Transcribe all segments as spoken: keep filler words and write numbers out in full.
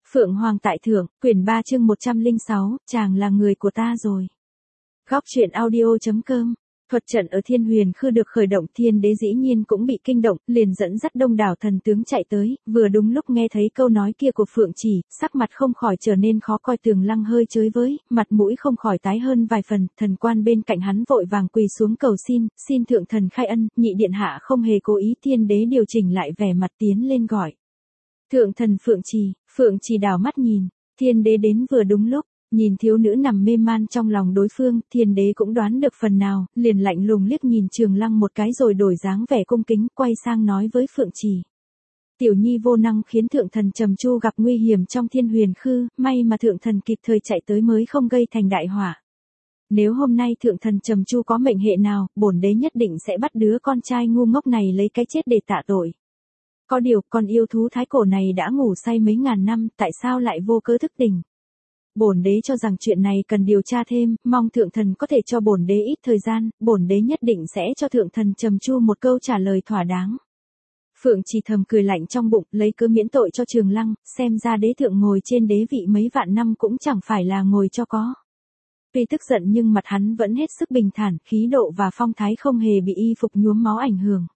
Phượng Hoàng tại thượng, quyển ba chương một trăm lẻ sáu, chàng là người của ta rồi. Góc truyện audio.com. Thuật trận ở Thiên Huyền Khư được khởi động, Thiên Đế dĩ nhiên cũng bị kinh động, liền dẫn dắt đông đảo thần tướng chạy tới, vừa đúng lúc nghe thấy câu nói kia của Phượng Chỉ, sắc mặt không khỏi trở nên khó coi. Tường Lăng hơi chới với, mặt mũi không khỏi tái hơn vài phần, thần quan bên cạnh hắn vội vàng quỳ xuống cầu xin, xin thượng thần khai ân, nhị điện hạ không hề cố ý. Thiên Đế điều chỉnh lại vẻ mặt tiến lên gọi. Thượng thần Phượng Chỉ. Phượng Chỉ đảo mắt nhìn, Thiên Đế đến vừa đúng lúc, nhìn thiếu nữ nằm mê man trong lòng đối phương, Thiên Đế cũng đoán được phần nào, liền lạnh lùng liếc nhìn Trường Lăng một cái rồi đổi dáng vẻ cung kính, quay sang nói với Phượng Chỉ. Tiểu nhi vô năng khiến thượng thần Trầm Chu gặp nguy hiểm trong Thiên Huyền Khư, may mà thượng thần kịp thời chạy tới mới không gây thành đại họa. Nếu hôm nay thượng thần Trầm Chu có mệnh hệ nào, bổn đế nhất định sẽ bắt đứa con trai ngu ngốc này lấy cái chết để tạ tội. Có điều, con yêu thú thái cổ này đã ngủ say mấy ngàn năm, tại sao lại vô cớ thức tỉnh? Bổn đế cho rằng chuyện này cần điều tra thêm, mong thượng thần có thể cho bổn đế ít thời gian, bổn đế nhất định sẽ cho thượng thần Trầm Chu một câu trả lời thỏa đáng. Phượng Chỉ thầm cười lạnh trong bụng, lấy cớ miễn tội cho Trường Lăng, xem ra đế thượng ngồi trên đế vị mấy vạn năm cũng chẳng phải là ngồi cho có. Tuy tức giận nhưng mặt hắn vẫn hết sức bình thản, khí độ và phong thái không hề bị y phục nhuốm máu ảnh hưởng.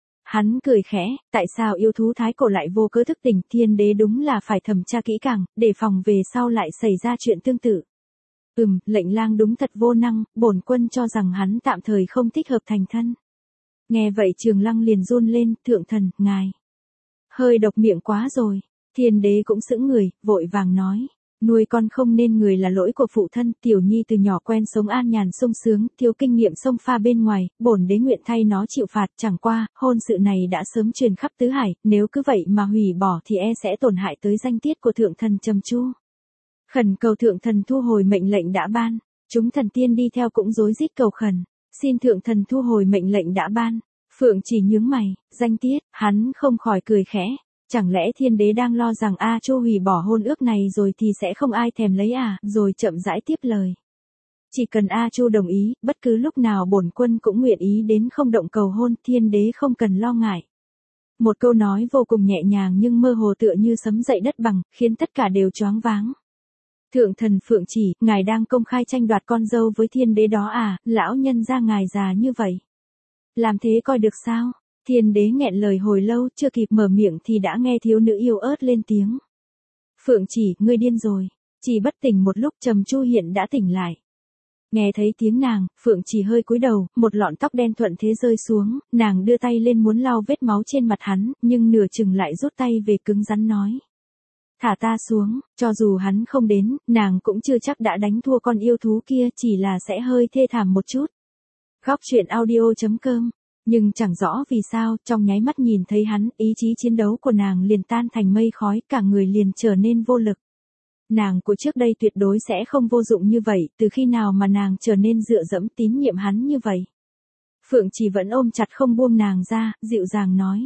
Hắn cười khẽ, tại sao yêu thú thái cổ lại vô cớ thức tỉnh? Thiên Đế đúng là phải thẩm tra kỹ càng, để phòng về sau lại xảy ra chuyện tương tự. Ừm, lệnh lang đúng thật vô năng, bổn quân cho rằng hắn tạm thời không thích hợp thành thân. Nghe vậy Trường Lăng liền run lên, thượng thần, ngài hơi độc miệng quá rồi. Thiên Đế cũng sững người, vội vàng nói. Nuôi con không nên người là lỗi của phụ thân, tiểu nhi từ nhỏ quen sống an nhàn sung sướng, thiếu kinh nghiệm xông pha bên ngoài, bổn đế nguyện thay nó chịu phạt. Chẳng qua, hôn sự này đã sớm truyền khắp tứ hải, nếu cứ vậy mà hủy bỏ thì e sẽ tổn hại tới danh tiết của thượng thần Trầm Chu. Khẩn cầu thượng thần thu hồi mệnh lệnh đã ban. Chúng thần tiên đi theo cũng rối rít cầu khẩn, xin thượng thần thu hồi mệnh lệnh đã ban. Phượng Chỉ nhướng mày, danh tiết, hắn không khỏi cười khẽ. Chẳng lẽ Thiên Đế đang lo rằng A Chu hủy bỏ hôn ước này rồi thì sẽ không ai thèm lấy à, rồi chậm rãi tiếp lời. Chỉ cần A Chu đồng ý, bất cứ lúc nào bổn quân cũng nguyện ý đến không động cầu hôn, Thiên Đế không cần lo ngại. Một câu nói vô cùng nhẹ nhàng nhưng mơ hồ tựa như sấm dậy đất bằng, khiến tất cả đều choáng váng. Thượng thần Phượng Chỉ, ngài đang công khai tranh đoạt con dâu với Thiên Đế đó à, lão nhân gia ngài già như vậy. Làm thế coi được sao? Thiên Đế nghẹn lời hồi lâu, chưa kịp mở miệng thì đã nghe thiếu nữ yêu ớt lên tiếng. Phượng Chỉ, ngươi điên rồi. Chỉ bất tỉnh một lúc, Trầm Chu hiện đã tỉnh lại. Nghe thấy tiếng nàng, Phượng Chỉ hơi cúi đầu, một lọn tóc đen thuận thế rơi xuống, nàng đưa tay lên muốn lau vết máu trên mặt hắn, nhưng nửa chừng lại rút tay về cứng rắn nói. Thả ta xuống, cho dù hắn không đến, nàng cũng chưa chắc đã đánh thua con yêu thú kia, chỉ là sẽ hơi thê thảm một chút. Góc truyện audio.com. Nhưng chẳng rõ vì sao, trong nháy mắt nhìn thấy hắn, ý chí chiến đấu của nàng liền tan thành mây khói, cả người liền trở nên vô lực. Nàng của trước đây tuyệt đối sẽ không vô dụng như vậy, từ khi nào mà nàng trở nên dựa dẫm tín nhiệm hắn như vậy. Phượng Chỉ vẫn ôm chặt không buông nàng ra, dịu dàng nói.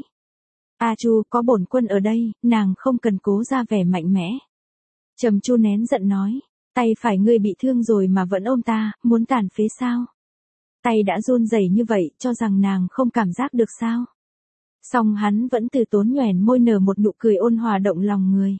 A Chu, có bổn quân ở đây, nàng không cần cố ra vẻ mạnh mẽ. Trầm Chu nén giận nói, tay phải ngươi bị thương rồi mà vẫn ôm ta, muốn tàn phế sao? Tay đã run rẩy như vậy, cho rằng nàng không cảm giác được sao? Song hắn vẫn từ tốn nhoẻn môi nở một nụ cười ôn hòa động lòng người.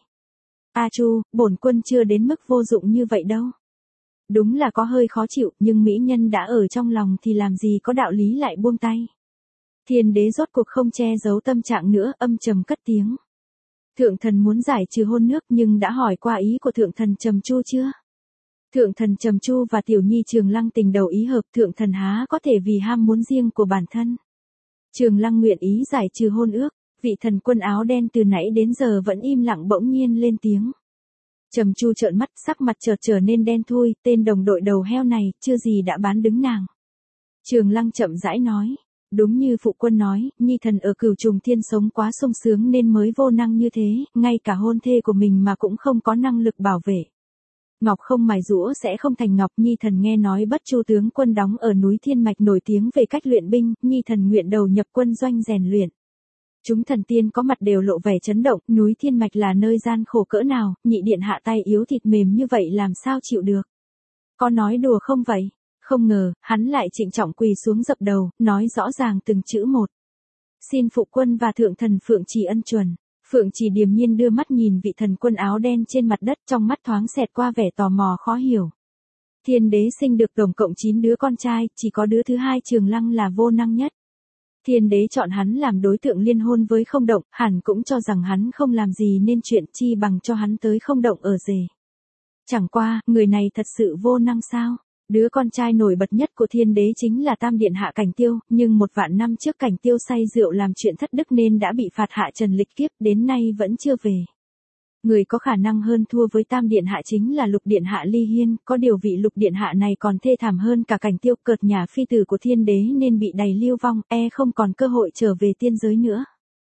A Chu, bổn quân chưa đến mức vô dụng như vậy đâu. Đúng là có hơi khó chịu, nhưng mỹ nhân đã ở trong lòng thì làm gì có đạo lý lại buông tay. Thiên Đế rốt cuộc không che giấu tâm trạng nữa, âm trầm cất tiếng. Thượng thần muốn giải trừ hôn nước nhưng đã hỏi qua ý của thượng thần Trầm Chu chưa? Thượng thần Trầm Chu và tiểu nhi Trường Lăng tình đầu ý hợp, thượng thần há có thể vì ham muốn riêng của bản thân. Trường Lăng nguyện ý giải trừ hôn ước, vị thần quân áo đen từ nãy đến giờ vẫn im lặng bỗng nhiên lên tiếng. Trầm Chu trợn mắt, sắc mặt chợt trở nên đen thui, tên đồng đội đầu heo này, chưa gì đã bán đứng nàng. Trường Lăng chậm rãi nói, đúng như phụ quân nói, nhi thần ở Cửu Trùng Thiên sống quá sung sướng nên mới vô năng như thế, ngay cả hôn thê của mình mà cũng không có năng lực bảo vệ. Ngọc không mài giũa sẽ không thành ngọc, nhi thần nghe nói Bất Chu tướng quân đóng ở núi Thiên Mạch nổi tiếng về cách luyện binh, nhi thần nguyện đầu nhập quân doanh rèn luyện. Chúng thần tiên có mặt đều lộ vẻ chấn động, núi Thiên Mạch là nơi gian khổ cỡ nào, nhị điện hạ tay yếu thịt mềm như vậy làm sao chịu được. Có nói đùa không vậy? Không ngờ, hắn lại trịnh trọng quỳ xuống dập đầu, nói rõ ràng từng chữ một. Xin phụ quân và thượng thần Phượng Chỉ ân chuẩn. Phượng Chỉ điềm nhiên đưa mắt nhìn vị thần quân áo đen trên mặt đất, trong mắt thoáng xẹt qua vẻ tò mò khó hiểu. Thiên đế sinh được tổng cộng chín đứa con trai, chỉ có đứa thứ hai Trường Lăng là vô năng nhất. Thiên đế chọn hắn làm đối tượng liên hôn với Không Động, hẳn cũng cho rằng hắn không làm gì nên chuyện, chi bằng cho hắn tới Không Động ở rể. Chẳng qua, người này thật sự vô năng sao? Đứa con trai nổi bật nhất của thiên đế chính là Tam Điện Hạ Cảnh Tiêu, nhưng một vạn năm trước Cảnh Tiêu say rượu làm chuyện thất đức nên đã bị phạt hạ trần lịch kiếp, đến nay vẫn chưa về. Người có khả năng hơn thua với Tam Điện Hạ chính là Lục Điện Hạ Ly Hiên, có điều vị Lục Điện Hạ này còn thê thảm hơn cả Cảnh Tiêu, cợt nhả phi tử của thiên đế nên bị đầy lưu vong, e không còn cơ hội trở về tiên giới nữa.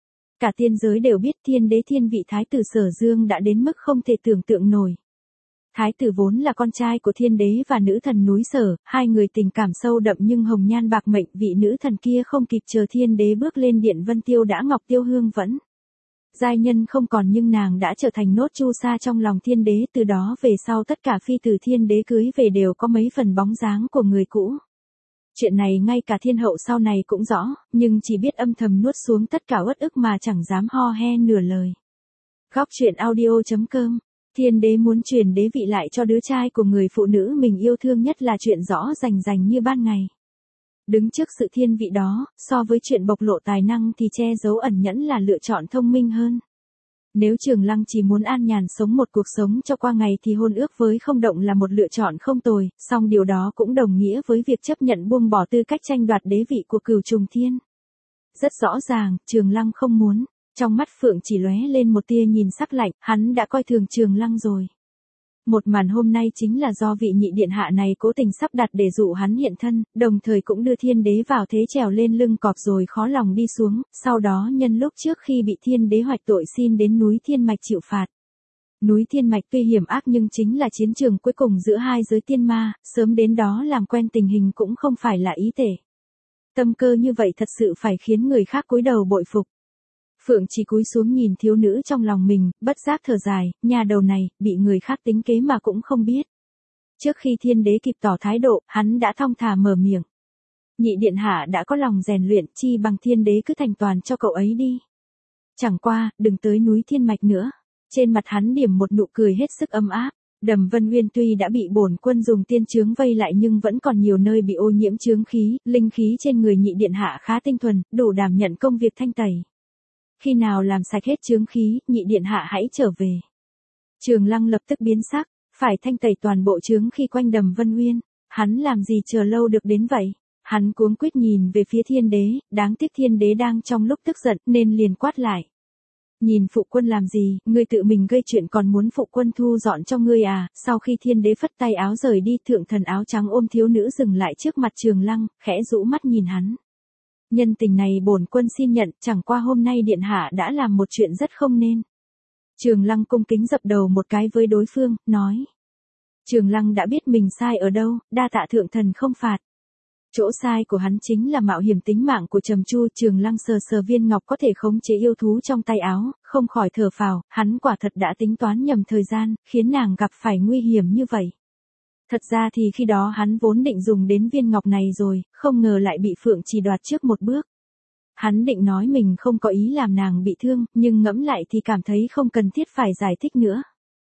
Cả tiên giới đều biết thiên đế thiên vị thái tử Sở Dương đã đến mức không thể tưởng tượng nổi. Thái tử vốn là con trai của thiên đế và nữ thần núi Sở, hai người tình cảm sâu đậm nhưng hồng nhan bạc mệnh, vị nữ thần kia không kịp chờ thiên đế bước lên điện Vân Tiêu đã ngọc tiêu hương vẫn. Giai nhân không còn nhưng nàng đã trở thành nốt chu sa trong lòng thiên đế, từ đó về sau tất cả phi tử thiên đế cưới về đều có mấy phần bóng dáng của người cũ. Chuyện này ngay cả thiên hậu sau này cũng rõ, nhưng chỉ biết âm thầm nuốt xuống tất cả uất ức mà chẳng dám ho he nửa lời. Góc truyện audio chấm com. Thiên đế muốn truyền đế vị lại cho đứa trai của người phụ nữ mình yêu thương nhất là chuyện rõ rành rành như ban ngày. Đứng trước sự thiên vị đó, so với chuyện bộc lộ tài năng thì che giấu ẩn nhẫn là lựa chọn thông minh hơn. Nếu Trường Lăng chỉ muốn an nhàn sống một cuộc sống cho qua ngày thì hôn ước với Không Động là một lựa chọn không tồi, song điều đó cũng đồng nghĩa với việc chấp nhận buông bỏ tư cách tranh đoạt đế vị của Cửu Trùng Thiên. Rất rõ ràng, Trường Lăng không muốn. Trong mắt Phượng Chỉ lóe lên một tia nhìn sắc lạnh, hắn đã coi thường Trường Lăng rồi. Một màn hôm nay chính là do vị nhị điện hạ này cố tình sắp đặt để dụ hắn hiện thân, đồng thời cũng đưa thiên đế vào thế trèo lên lưng cọp rồi khó lòng đi xuống, sau đó nhân lúc trước khi bị thiên đế hoạch tội xin đến núi Thiên Mạch chịu phạt. Núi Thiên Mạch tuy hiểm ác nhưng chính là chiến trường cuối cùng giữa hai giới tiên ma, sớm đến đó làm quen tình hình cũng không phải là ý tệ. Tâm cơ như vậy thật sự phải khiến người khác cúi đầu bội phục. Phượng Chỉ cúi xuống nhìn thiếu nữ trong lòng mình, bất giác thở dài, nhà đầu này, bị người khác tính kế mà cũng không biết. Trước khi thiên đế kịp tỏ thái độ, hắn đã thong thả mở miệng. Nhị điện hạ đã có lòng rèn luyện, chi bằng thiên đế cứ thành toàn cho cậu ấy đi. Chẳng qua, đừng tới núi Thiên Mạch nữa. Trên mặt hắn điểm một nụ cười hết sức ấm áp. Đầm Vân Uyên tuy đã bị bổn quân dùng tiên chướng vây lại nhưng vẫn còn nhiều nơi bị ô nhiễm chướng khí, linh khí trên người nhị điện hạ khá tinh thuần, đủ đảm nhận công việc thanh tẩy. Khi nào làm sạch hết chướng khí, nhị điện hạ hãy trở về. Trường Lăng lập tức biến sắc, phải thanh tẩy toàn bộ chướng khí quanh Đầm Vân Uyên. Hắn làm gì chờ lâu được đến vậy? Hắn cuống quýt nhìn về phía thiên đế, đáng tiếc thiên đế đang trong lúc tức giận nên liền quát lại. Nhìn phụ quân làm gì, ngươi tự mình gây chuyện còn muốn phụ quân thu dọn cho ngươi à? Sau khi thiên đế phất tay áo rời đi, thượng thần áo trắng ôm thiếu nữ dừng lại trước mặt Trường Lăng, khẽ rũ mắt nhìn hắn. Nhân tình này bổn quân xin nhận, chẳng qua hôm nay điện hạ đã làm một chuyện rất không nên. Trường Lăng cung kính dập đầu một cái với đối phương, nói. Trường Lăng đã biết mình sai ở đâu, đa tạ thượng thần không phạt. Chỗ sai của hắn chính là mạo hiểm tính mạng của Trầm Chu. Trường Lăng sờ sờ viên ngọc có thể khống chế yêu thú trong tay áo, không khỏi thở phào, hắn quả thật đã tính toán nhầm thời gian, khiến nàng gặp phải nguy hiểm như vậy. Thật ra thì khi đó hắn vốn định dùng đến viên ngọc này rồi, không ngờ lại bị Phượng Chỉ đoạt trước một bước. Hắn định nói mình không có ý làm nàng bị thương, nhưng ngẫm lại thì cảm thấy không cần thiết phải giải thích nữa.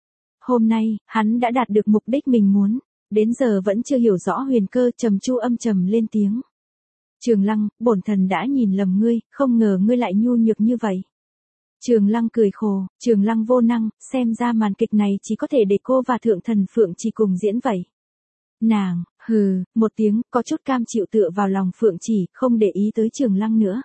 Hôm nay, hắn đã đạt được mục đích mình muốn. Đến giờ vẫn chưa hiểu rõ huyền cơ. Trầm Chu âm trầm lên tiếng. Trường Lăng, bổn thần đã nhìn lầm ngươi, không ngờ ngươi lại nhu nhược như vậy. Trường Lăng cười khổ, Trường Lăng vô năng, xem ra màn kịch này chỉ có thể để cô và thượng thần Phượng Chỉ cùng diễn vậy. Nàng, hừ, một tiếng, có chút cam chịu tựa vào lòng Phượng Chỉ, không để ý tới Trường Lăng nữa.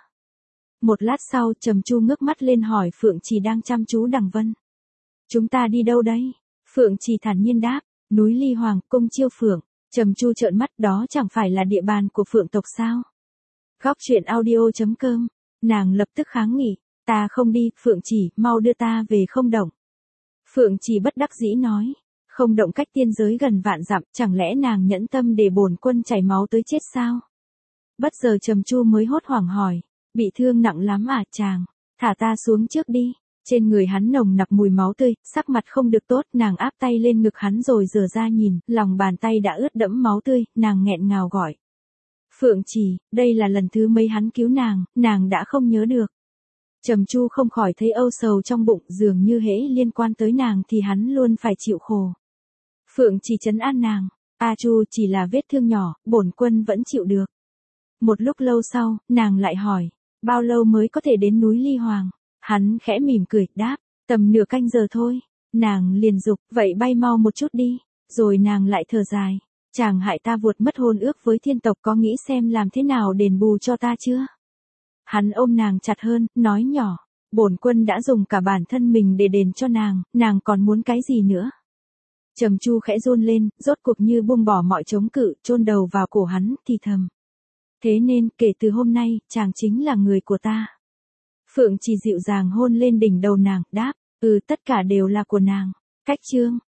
Một lát sau, Trầm Chu ngước mắt lên hỏi Phượng Chỉ đang chăm chú Đằng Vân. Chúng ta đi đâu đây? Phượng Chỉ thản nhiên đáp. Núi Ly Hoàng, cung Chiêu Phượng. Trầm Chu trợn mắt, đó chẳng phải là địa bàn của Phượng tộc sao? Góc truyện audio chấm com. Nàng lập tức kháng nghị, ta không đi, Phượng Chỉ, mau đưa ta về Không Động. Phượng Chỉ bất đắc dĩ nói, Không Động cách tiên giới gần vạn dặm, chẳng lẽ nàng nhẫn tâm để bổn quân chảy máu tới chết sao? Bất giờ Trầm Chu mới hốt hoảng hỏi, bị thương nặng lắm à chàng, thả ta xuống trước đi. Trên người hắn nồng nặc mùi máu tươi, sắc mặt không được tốt, nàng áp tay lên ngực hắn rồi rửa ra nhìn, lòng bàn tay đã ướt đẫm máu tươi, nàng nghẹn ngào gọi. Phượng Chỉ, đây là lần thứ mấy hắn cứu nàng, nàng đã không nhớ được. Trầm Chu không khỏi thấy âu sầu trong bụng, dường như hễ liên quan tới nàng thì hắn luôn phải chịu khổ. Phượng chỉ trấn an nàng, A Chu chỉ là vết thương nhỏ, bổn quân vẫn chịu được. Một lúc lâu sau, nàng lại hỏi, bao lâu mới có thể đến núi Ly Hoàng? Hắn khẽ mỉm cười, đáp, tầm nửa canh giờ thôi. Nàng liền dục, vậy bay mau một chút đi. Rồi nàng lại thở dài, chàng hại ta vuột mất hôn ước với thiên tộc, có nghĩ xem làm thế nào đền bù cho ta chưa? Hắn ôm nàng chặt hơn, nói nhỏ, bổn quân đã dùng cả bản thân mình để đền cho nàng, nàng còn muốn cái gì nữa? Trầm Chu khẽ run lên, rốt cuộc như buông bỏ mọi chống cự, chôn đầu vào cổ hắn, thì thầm. Thế nên, kể từ hôm nay, chàng chính là người của ta. Phượng chỉ dịu dàng hôn lên đỉnh đầu nàng, đáp, ừ tất cả đều là của nàng. Cách chương